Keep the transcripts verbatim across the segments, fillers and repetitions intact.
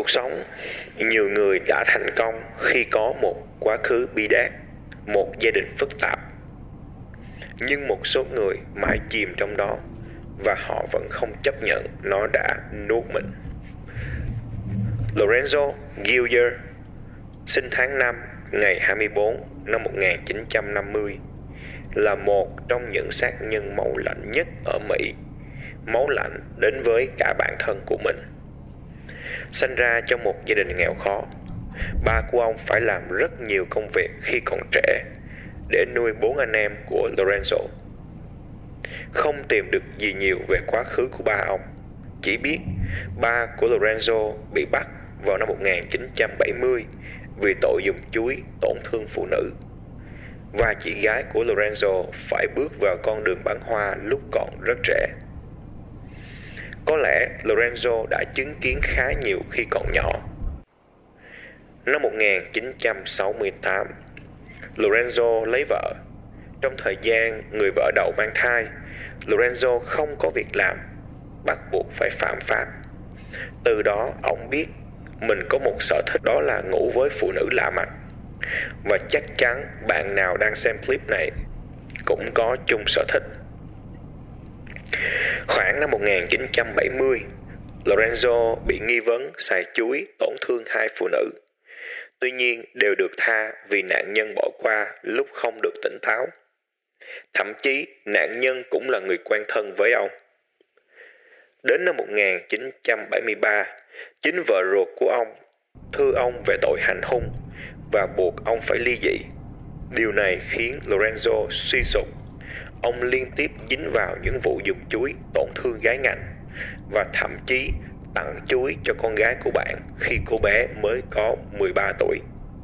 cuộc sống, nhiều người đã thành công khi có một quá khứ bi đát, một gia đình phức tạp. Nhưng một số người mãi chìm trong đó và họ vẫn không chấp nhận nó đã nuốt mình. Lorenzo Gillier, sinh tháng năm ngày hai mươi tư năm một nghìn chín trăm năm mươi, là một trong những sát nhân máu lạnh nhất ở Mỹ, máu lạnh đến với cả bản thân của mình. Sinh ra trong một gia đình nghèo khó, ba của ông phải làm rất nhiều công việc khi còn trẻ để nuôi bốn anh em của Lorenzo. Không tìm được gì nhiều về quá khứ của ba ông, chỉ biết ba của Lorenzo bị bắt vào năm một nghìn chín trăm bảy mươi vì tội dùng chuối tổn thương phụ nữ, và chị gái của Lorenzo phải bước vào con đường bán hoa lúc còn rất trẻ. Có lẽ Lorenzo đã chứng kiến khá nhiều khi còn nhỏ. Năm một nghìn chín trăm sáu mươi tám, Lorenzo lấy vợ. Trong thời gian người vợ đầu mang thai, Lorenzo không có việc làm, bắt buộc phải phạm pháp. Từ đó ông biết mình có một sở thích, đó là ngủ với phụ nữ lạ mặt. Và chắc chắn bạn nào đang xem clip này cũng có chung sở thích. Khoảng năm một nghìn chín trăm bảy mươi, Lorenzo bị nghi vấn xài chuối tổn thương hai phụ nữ. Tuy nhiên đều được tha vì nạn nhân bỏ qua lúc không được tỉnh táo. Thậm chí nạn nhân cũng là người quen thân với ông. Đến năm một nghìn chín trăm bảy mươi ba, chính vợ ruột của ông thưa ông về tội hành hung và buộc ông phải ly dị. Điều này khiến Lorenzo suy sụp. Ông liên tiếp dính vào những vụ dùng chuối tổn thương gái ngành và thậm chí tặng chuối cho con gái của bạn khi cô bé mới có mười ba tuổi.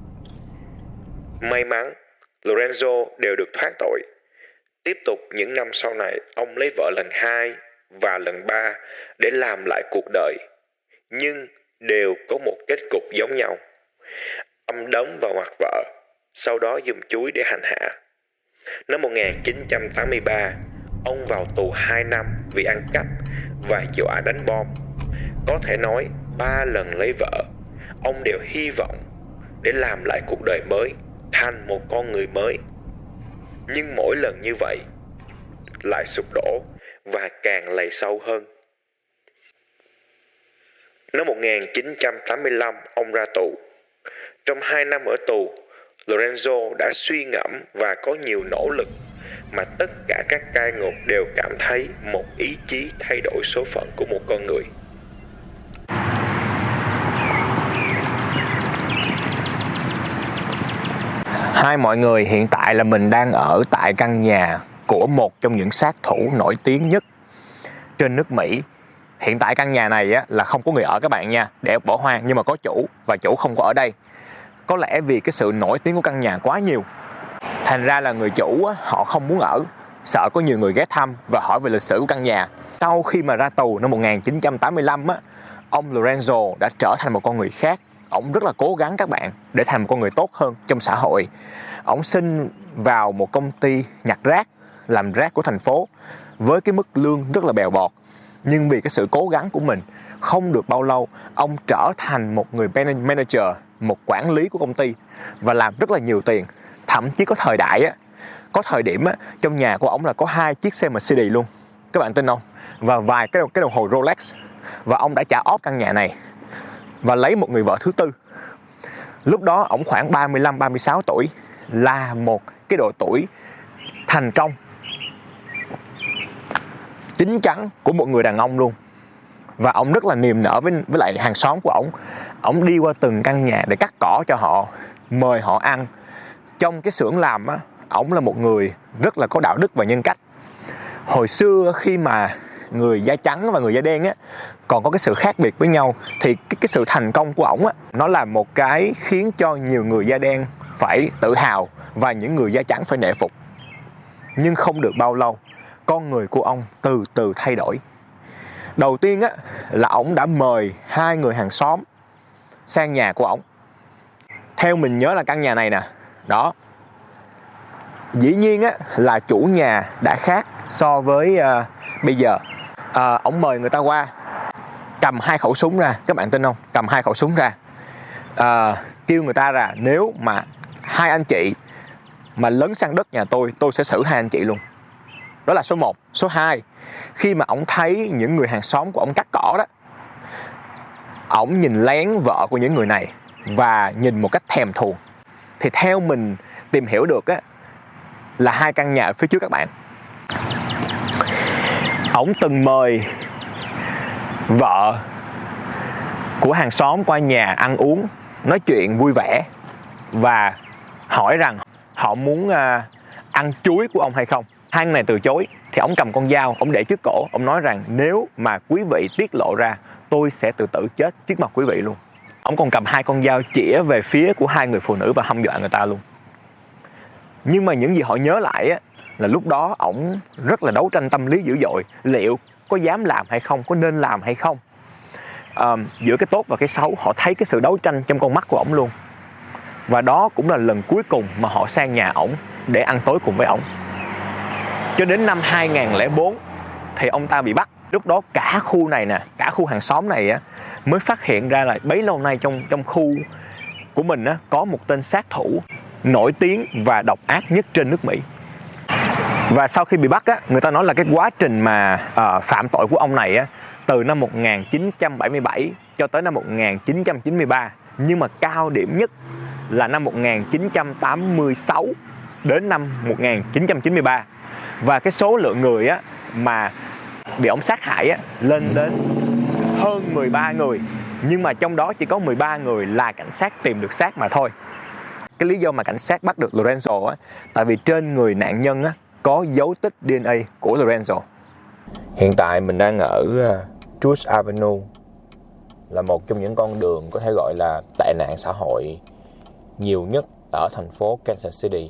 May mắn, Lorenzo đều được thoát tội. Tiếp tục những năm sau này, ông lấy vợ lần hai và lần ba để làm lại cuộc đời, nhưng đều có một kết cục giống nhau. Ông đấm vào mặt vợ, sau đó dùng chuối để hành hạ. Năm một nghìn chín trăm tám mươi ba, ông vào tù hai năm vì ăn cắp và dọa đánh bom. Có thể nói ba lần lấy vợ, ông đều hy vọng để làm lại cuộc đời mới, thành một con người mới. Nhưng mỗi lần như vậy lại sụp đổ và càng lầy sâu hơn. Năm một nghìn chín trăm tám mươi lăm, ông ra tù. Trong hai năm ở tù, Lorenzo đã suy ngẫm và có nhiều nỗ lực mà tất cả các cai ngục đều cảm thấy một ý chí thay đổi số phận của một con người. Hai mọi người, hiện tại là mình đang ở tại căn nhà của một trong những sát thủ nổi tiếng nhất trên nước Mỹ. Hiện tại căn nhà này á, là không có người ở các bạn nha, để bỏ hoang, nhưng mà có chủ và chủ không có ở đây. Có lẽ vì cái sự nổi tiếng của căn nhà quá nhiều, thành ra là người chủ á, họ không muốn ở, sợ có nhiều người ghé thăm và hỏi về lịch sử của căn nhà. Sau khi mà ra tù năm một nghìn chín trăm tám mươi lăm á, ông Lorenzo đã trở thành một con người khác. Ông rất là cố gắng các bạn để thành một con người tốt hơn trong xã hội. Ông xin vào một công ty nhặt rác, làm rác của thành phố với cái mức lương rất là bèo bọt. Nhưng vì cái sự cố gắng của mình, không được bao lâu ông trở thành một người manager, một quản lý của công ty và làm rất là nhiều tiền. Thậm chí có thời đại á, có thời điểm á, trong nhà của ông là có hai chiếc xe Mercedes luôn, các bạn tin không? Và vài cái cái đồng hồ Rolex. Và ông đã trả off căn nhà này và lấy một người vợ thứ tư. Lúc đó ông khoảng ba mươi lăm ba mươi sáu tuổi, là một cái độ tuổi thành công, chín chắn của một người đàn ông luôn. Và ông rất là niềm nở với, với lại hàng xóm của ông. Ông đi qua từng căn nhà để cắt cỏ cho họ, mời họ ăn. Trong cái xưởng làm á, ông là một người rất là có đạo đức và nhân cách. Hồi xưa khi mà người da trắng và người da đen á còn có cái sự khác biệt với nhau, thì cái, cái sự thành công của ổng á, nó là một cái khiến cho nhiều người da đen phải tự hào và những người da trắng phải nể phục. Nhưng không được bao lâu, con người của ông từ từ thay đổi. Đầu tiên á là ổng đã mời hai người hàng xóm sang nhà của ổng. Theo mình nhớ là căn nhà này nè, đó. Dĩ nhiên á là chủ nhà đã khác so với uh, bây giờ. uh, Ổng mời người ta qua, cầm hai khẩu súng ra, các bạn tin không? Cầm hai khẩu súng ra, à, kêu người ta ra, nếu mà hai anh chị mà lấn sang đất nhà tôi, tôi sẽ xử hai anh chị luôn. Đó là số một. Số hai, khi mà ổng thấy những người hàng xóm của ổng cắt cỏ đó, ổng nhìn lén vợ của những người này và nhìn một cách thèm thuồng. Thì theo mình tìm hiểu được á, là hai căn nhà ở phía trước các bạn, ổng từng mời vợ của hàng xóm qua nhà ăn uống, nói chuyện vui vẻ và hỏi rằng họ muốn uh, ăn chuối của ông hay không. Hai người này từ chối, thì ông cầm con dao, ông để trước cổ, ông nói rằng nếu mà quý vị tiết lộ ra, tôi sẽ tự tử chết trước mặt quý vị luôn. Ông còn cầm hai con dao chĩa về phía của hai người phụ nữ và hăm dọa người ta luôn. Nhưng mà những gì họ nhớ lại á, là lúc đó ổng rất là đấu tranh tâm lý dữ dội, liệu có dám làm hay không, có nên làm hay không. À, giữa cái tốt và cái xấu, họ thấy cái sự đấu tranh trong con mắt của ổng luôn. Và đó cũng là lần cuối cùng mà họ sang nhà ổng để ăn tối cùng với ổng. Cho đến năm hai nghìn không trăm lẻ bốn thì ông ta bị bắt. Lúc đó cả khu này nè, cả khu hàng xóm này á, mới phát hiện ra là bấy lâu nay trong trong khu của mình á, có một tên sát thủ nổi tiếng và độc ác nhất trên nước Mỹ. Và sau khi bị bắt á, người ta nói là cái quá trình mà uh, phạm tội của ông này á, từ năm một nghìn chín trăm bảy mươi bảy cho tới năm một nghìn chín trăm chín mươi ba, nhưng mà cao điểm nhất là năm một nghìn chín trăm tám mươi sáu đến năm một nghìn chín trăm chín mươi ba. Và cái số lượng người á, mà bị ông sát hại á, lên đến hơn mười ba người. Nhưng mà trong đó chỉ có mười ba người là cảnh sát tìm được xác mà thôi. Cái lý do mà cảnh sát bắt được Lorenzo á, tại vì trên người nạn nhân á, có dấu tích đê en a của Lorenzo. Hiện tại mình đang ở Truth Avenue, là một trong những con đường có thể gọi là tệ nạn xã hội nhiều nhất ở thành phố Kansas City.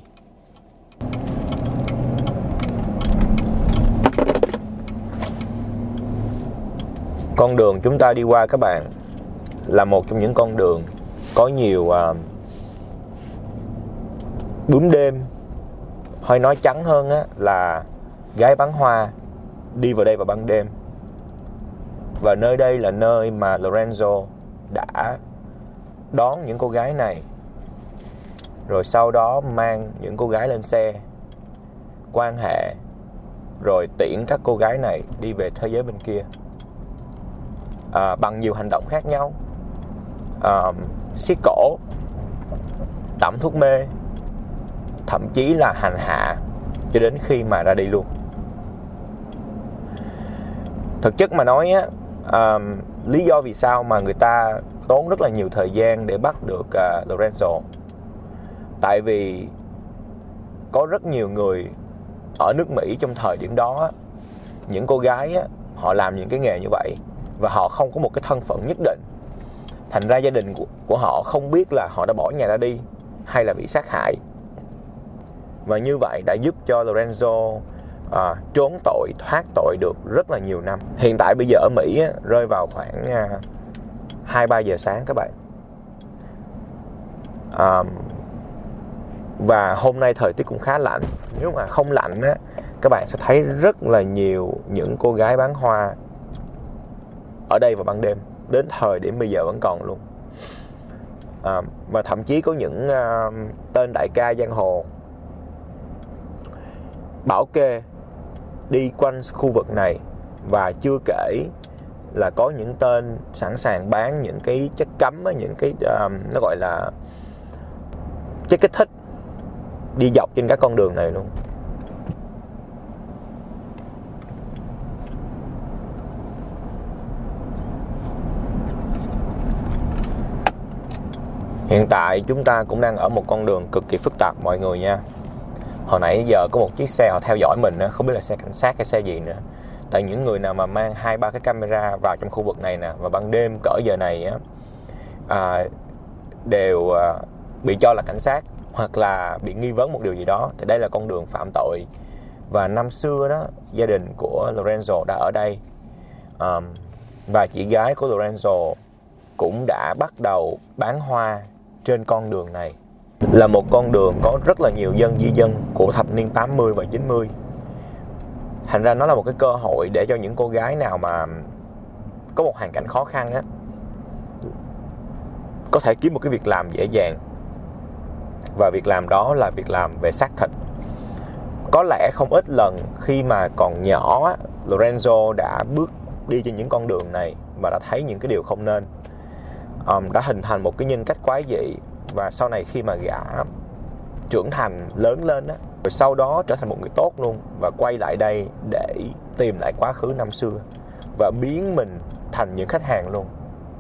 Con đường chúng ta đi qua các bạn là một trong những con đường có nhiều uh, bướm đêm, hơi nói trắng hơn á, là gái bán hoa đi vào đây vào ban đêm. Và nơi đây là nơi mà Lorenzo đã đón những cô gái này, rồi sau đó mang những cô gái lên xe, quan hệ, rồi tiễn các cô gái này đi về thế giới bên kia, à, bằng nhiều hành động khác nhau, à, siết cổ, tẩm thuốc mê, thậm chí là hành hạ cho đến khi mà ra đi luôn. Thực chất mà nói á, à, lý do vì sao mà người ta tốn rất là nhiều thời gian để bắt được uh, Lorenzo, tại vì có rất nhiều người ở nước Mỹ trong thời điểm đó, những cô gái á, họ làm những cái nghề như vậy và họ không có một cái thân phận nhất định. Thành ra gia đình của, của họ không biết là họ đã bỏ nhà ra đi hay là bị sát hại. Và như vậy đã giúp cho Lorenzo à, trốn tội, thoát tội được rất là nhiều năm. Hiện tại bây giờ ở Mỹ á, rơi vào khoảng à, hai ba giờ sáng các bạn. À, và hôm nay thời tiết cũng khá lạnh. Nếu mà không lạnh á, các bạn sẽ thấy rất là nhiều những cô gái bán hoa ở đây vào ban đêm. Đến thời điểm bây giờ vẫn còn luôn. À, và thậm chí có những uh, tên đại ca giang hồ bảo kê đi quanh khu vực này. Và chưa kể là có những tên sẵn sàng bán những cái chất cấm, những cái uh, nó gọi là chất kích thích đi dọc trên các con đường này luôn. Hiện tại chúng ta cũng đang ở một con đường cực kỳ phức tạp mọi người nha. Hồi nãy giờ có một chiếc xe họ theo dõi mình, không biết là xe cảnh sát hay xe gì nữa. Tại những người nào mà mang hai ba cái camera vào trong khu vực này nè, và ban đêm cỡ giờ này á, à, đều à, bị cho là cảnh sát hoặc là bị nghi vấn một điều gì đó. Thì đây là con đường phạm tội. Và năm xưa đó, gia đình của Lorenzo đã ở đây, à, và chị gái của Lorenzo cũng đã bắt đầu bán hoa trên con đường này. Là một con đường có rất là nhiều dân di dân của thập niên tám mươi và chín mươi. Thành ra nó là một cái cơ hội để cho những cô gái nào mà có một hoàn cảnh khó khăn á, có thể kiếm một cái việc làm dễ dàng, và việc làm đó là việc làm về xác thịt. Có lẽ không ít lần khi mà còn nhỏ á, Lorenzo đã bước đi trên những con đường này và đã thấy những cái điều không nên, um, đã hình thành một cái nhân cách quái dị. Và sau này khi mà gã trưởng thành lớn lên á, rồi sau đó trở thành một người tốt luôn, và quay lại đây để tìm lại quá khứ năm xưa và biến mình thành những khách hàng luôn.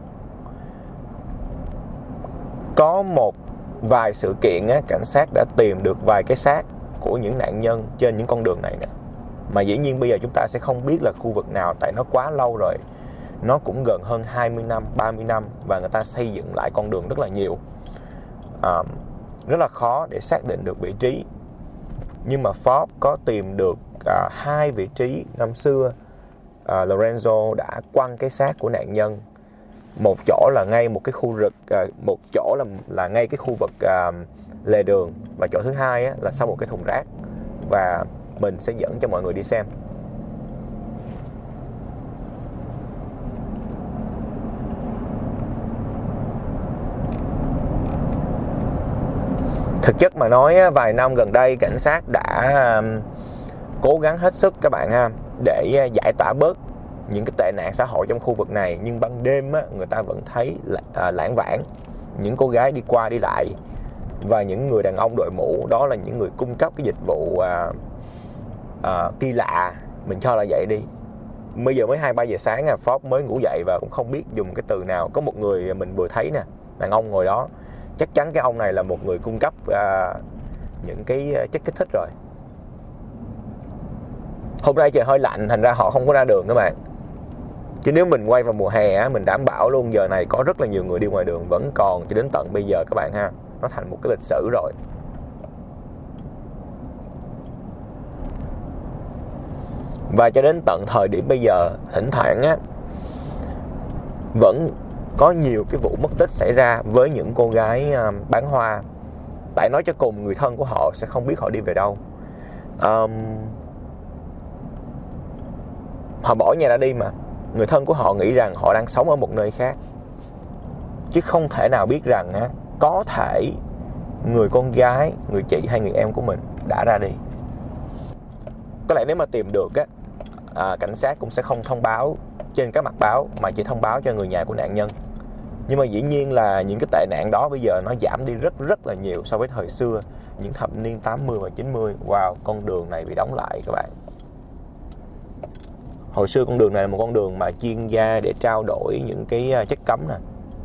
Có một vài sự kiện á, cảnh sát đã tìm được vài cái xác của những nạn nhân trên những con đường này nè. Mà dĩ nhiên bây giờ chúng ta sẽ không biết là khu vực nào, tại nó quá lâu rồi. Nó cũng gần hơn hai mươi năm, ba mươi năm, và người ta xây dựng lại con đường rất là nhiều. à, Rất là khó để xác định được vị trí. Nhưng mà Forbes có tìm được à, hai vị trí năm xưa à, Lorenzo đã quăng cái xác của nạn nhân. Một chỗ là ngay một cái khu vực, à, một chỗ là là ngay cái khu vực à, lề đường, và chỗ thứ hai á, là sau một cái thùng rác. Và mình sẽ dẫn cho mọi người đi xem. Thực chất mà nói, vài năm gần đây cảnh sát đã um, cố gắng hết sức các bạn ha, để giải tỏa bớt những cái tệ nạn xã hội trong khu vực này. Nhưng ban đêm á, người ta vẫn thấy uh, lãng vảng những cô gái đi qua đi lại, và những người đàn ông đội mũ đó là những người cung cấp cái dịch vụ uh, uh, kỳ lạ, mình cho là vậy đi. Bây giờ mới hai ba giờ sáng, Forbes mới ngủ dậy và cũng không biết dùng cái từ nào. Có một người mình vừa thấy nè, đàn ông ngồi đó, chắc chắn cái ông này là một người cung cấp uh, những cái chất kích thích rồi. Hôm nay trời hơi lạnh, thành ra họ không có ra đường các bạn. Chứ nếu mình quay vào mùa hè, mình đảm bảo luôn giờ này có rất là nhiều người đi ngoài đường, vẫn còn cho đến tận bây giờ các bạn ha. Nó thành một cái lịch sử rồi. Và cho đến tận thời điểm bây giờ, thỉnh thoảng á, vẫn có nhiều cái vụ mất tích xảy ra với những cô gái bán hoa. Tại nói cho cùng, người thân của họ sẽ không biết họ đi về đâu. um, Họ bỏ nhà ra đi mà. Người thân của họ nghĩ rằng họ đang sống ở một nơi khác, chứ không thể nào biết rằng á, có thể người con gái, người chị hay người em của mình đã ra đi. Có lẽ nếu mà tìm được á, à, cảnh sát cũng sẽ không thông báo trên các mặt báo, mà chỉ thông báo cho người nhà của nạn nhân. Nhưng mà dĩ nhiên là những cái tệ nạn đó bây giờ nó giảm đi rất rất là nhiều so với thời xưa, những thập niên tám mươi và chín mươi. Wow, con đường này bị đóng lại các bạn. Hồi xưa con đường này là một con đường mà chuyên gia để trao đổi những cái chất cấm nè,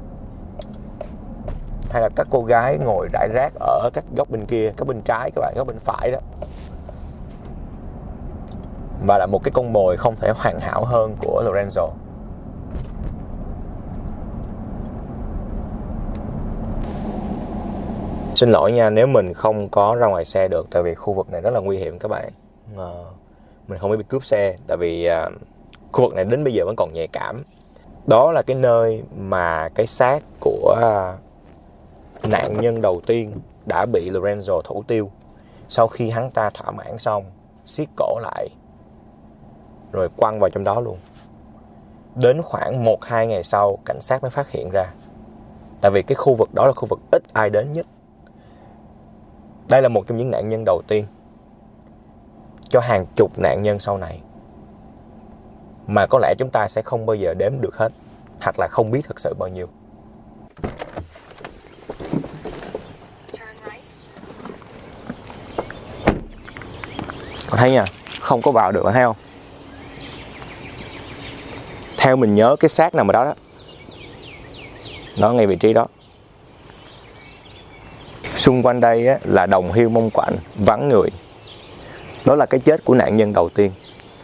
hay là các cô gái ngồi rải rác ở các góc bên kia, các bên trái các bạn, góc bên phải đó. Và là một cái con mồi không thể hoàn hảo hơn của Lorenzo. Xin lỗi nha, nếu mình không có ra ngoài xe được, tại vì khu vực này rất là nguy hiểm các bạn. à, Mình không biết bị cướp xe, tại vì à, khu vực này đến bây giờ vẫn còn nhạy cảm. Đó là cái nơi mà cái xác của à, nạn nhân đầu tiên đã bị Lorenzo thủ tiêu. Sau khi hắn ta thỏa mãn xong, siết cổ lại rồi quăng vào trong đó luôn. Đến khoảng một hai ngày sau, cảnh sát mới phát hiện ra. Tại vì cái khu vực đó là khu vực ít ai đến nhất. Đây là một trong những nạn nhân đầu tiên cho hàng chục nạn nhân sau này, mà có lẽ chúng ta sẽ không bao giờ đếm được hết, hoặc là không biết thật sự bao nhiêu. Có thấy nha, không có vào được, thấy không? Theo mình nhớ cái xác nằm ở đó đó, nó ngay vị trí đó. Xung quanh đây á, là đồng hiu mông quạnh, vắng người. Đó là cái chết của nạn nhân đầu tiên.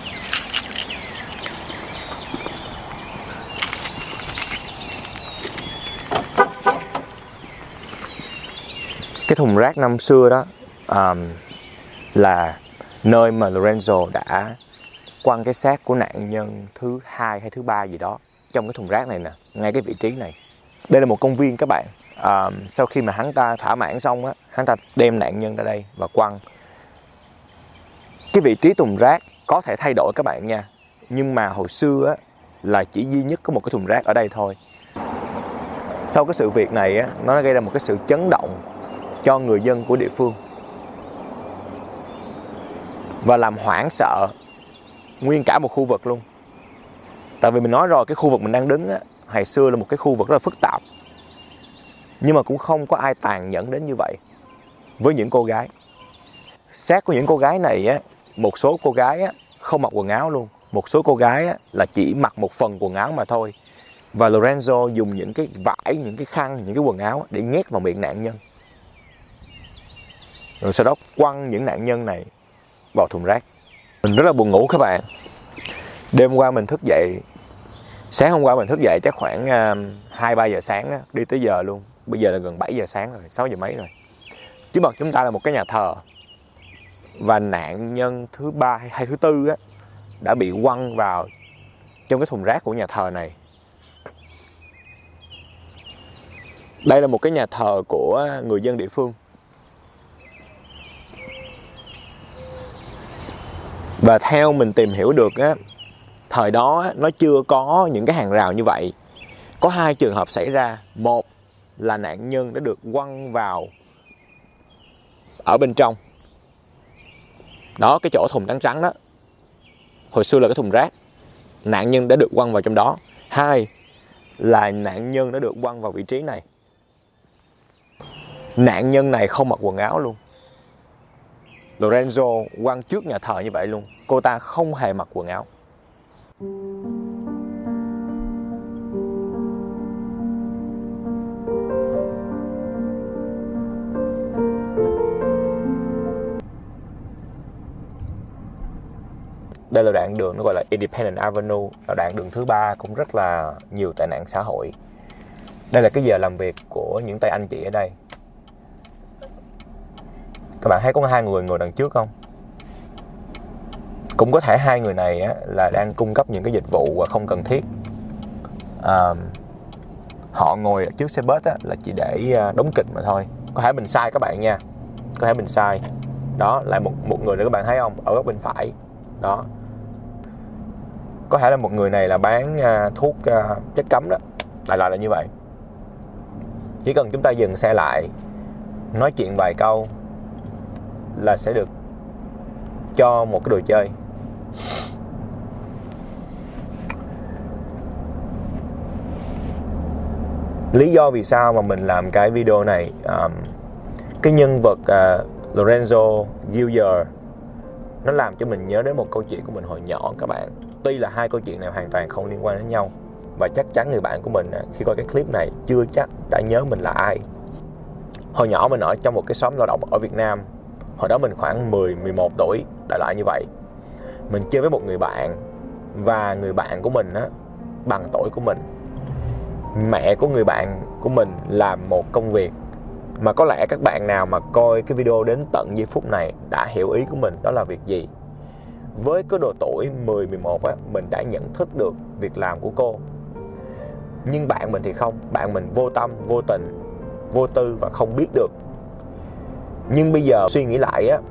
Cái thùng rác năm xưa đó um, là nơi mà Lorenzo đã quăng cái xác của nạn nhân thứ hai hay thứ ba gì đó trong cái thùng rác này nè, ngay cái vị trí này. Đây là một công viên các bạn. À, sau khi mà hắn ta thỏa mãn xong á, hắn ta đem nạn nhân ra đây và quăng. Cái vị trí thùng rác có thể thay đổi các bạn nha, nhưng mà hồi xưa á, là chỉ duy nhất có một cái thùng rác ở đây thôi. Sau cái sự việc này á, nó gây ra một cái sự chấn động cho người dân của địa phương và làm hoảng sợ nguyên cả một khu vực luôn. Tại vì mình nói rồi, cái khu vực mình đang đứng á, hồi xưa là một cái khu vực rất là phức tạp, nhưng mà cũng không có ai tàn nhẫn đến như vậy với những cô gái. Xác của những cô gái này á, một số cô gái á, không mặc quần áo luôn, một số cô gái á, là chỉ mặc một phần quần áo mà thôi. Và Lorenzo dùng những cái vải, những cái khăn, những cái quần áo để nhét vào miệng nạn nhân, rồi sau đó quăng những nạn nhân này vào thùng rác. Mình rất là buồn ngủ các bạn. Đêm qua mình thức dậy, sáng hôm qua mình thức dậy chắc khoảng hai ba giờ sáng á, đi tới giờ luôn. Bây giờ là gần bảy giờ sáng rồi, sáu giờ mấy rồi. Trước mặt chúng ta là một cái nhà thờ, và nạn nhân thứ ba hay thứ tư á, đã bị quăng vào trong cái thùng rác của nhà thờ này. Đây là một cái nhà thờ của người dân địa phương. Và theo mình tìm hiểu được á, thời đó á, nó chưa có những cái hàng rào như vậy. Có hai trường hợp xảy ra. Một là nạn nhân đã được quăng vào ở bên trong. Đó, cái chỗ thùng trắng trắng đó, hồi xưa là cái thùng rác. Nạn nhân đã được quăng vào trong đó. Hai là nạn nhân đã được quăng vào vị trí này. Nạn nhân này không mặc quần áo luôn. Lorenzo quăng trước nhà thờ như vậy luôn. Cô ta không hề mặc quần áo. Đây là đoạn đường nó gọi là Independence Avenue, là đoạn đường thứ ba, cũng rất là nhiều tệ nạn xã hội. Đây là cái giờ làm việc của những tay anh chị ở đây. Các bạn thấy có hai người ngồi đằng trước không? Cũng có thể hai người này á, là đang cung cấp những cái dịch vụ không cần thiết. À, họ ngồi ở trước xe bus á, là chỉ để đóng kịch mà thôi. Có thể mình sai các bạn nha, có thể mình sai. Đó, lại một một người nữa các bạn thấy không? Ở góc bên phải. Đó. Có thể là một người này là bán uh, thuốc uh, chất cấm đó. Đại loại là như vậy. Chỉ cần chúng ta dừng xe lại, nói chuyện vài câu là sẽ được cho một cái đồ chơi. Lý do vì sao mà mình làm cái video này, um, cái nhân vật uh, Lorenzo Gillier, nó làm cho mình nhớ đến một câu chuyện của mình hồi nhỏ các bạn. Tuy là hai câu chuyện này hoàn toàn không liên quan đến nhau, và chắc chắn người bạn của mình khi coi cái clip này chưa chắc đã nhớ mình là ai. Hồi nhỏ mình ở trong một cái xóm lao động ở Việt Nam. Hồi đó mình khoảng mười, mười một tuổi, đại loại như vậy. Mình chơi với một người bạn, và người bạn của mình á, bằng tuổi của mình. Mẹ của người bạn của mình làm một công việc mà có lẽ các bạn nào mà coi cái video đến tận giây phút này đã hiểu ý của mình đó là việc gì. Với cái độ tuổi mười, mười một á, mình đã nhận thức được việc làm của cô. Nhưng bạn mình thì không. Bạn mình vô tâm, vô tình, vô tư và không biết được. Nhưng bây giờ suy nghĩ lại á,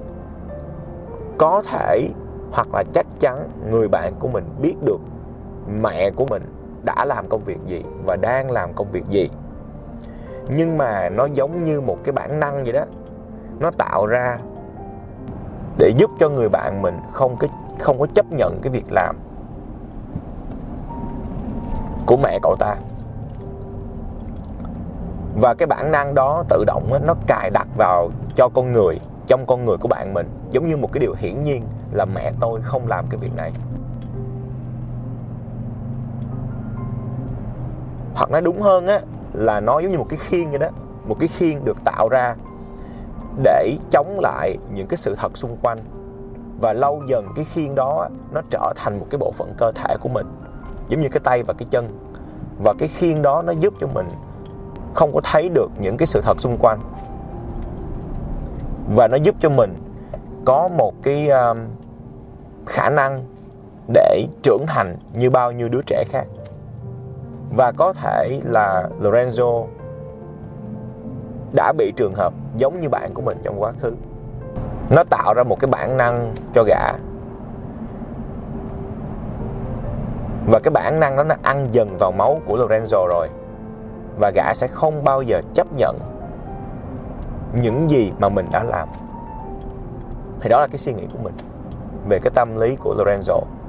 có thể hoặc là chắc chắn người bạn của mình biết được mẹ của mình đã làm công việc gì và đang làm công việc gì. Nhưng mà nó giống như một cái bản năng vậy đó. Nó tạo ra để giúp cho người bạn mình không, cái, không có chấp nhận cái việc làm của mẹ cậu ta. Và cái bản năng đó tự động á, nó cài đặt vào cho con người, trong con người của bạn mình, giống như một cái điều hiển nhiên là mẹ tôi không làm cái việc này. Hoặc nói đúng hơn á, là nó giống như một cái khiên vậy đó. Một cái khiên được tạo ra để chống lại những cái sự thật xung quanh. Và lâu dần cái khiên đó nó trở thành một cái bộ phận cơ thể của mình, giống như cái tay và cái chân. Và cái khiên đó nó giúp cho mình không có thấy được những cái sự thật xung quanh. Và nó giúp cho mình có một cái um, khả năng để trưởng thành như bao nhiêu đứa trẻ khác. Và có thể là Lorenzo đã bị trường hợp giống như bạn của mình trong quá khứ. Nó tạo ra một cái bản năng cho gã. Và cái bản năng đó nó ăn dần vào máu của Lorenzo rồi. Và gã sẽ không bao giờ chấp nhận những gì mà mình đã làm. Thì đó là cái suy nghĩ của mình về cái tâm lý của Lorenzo.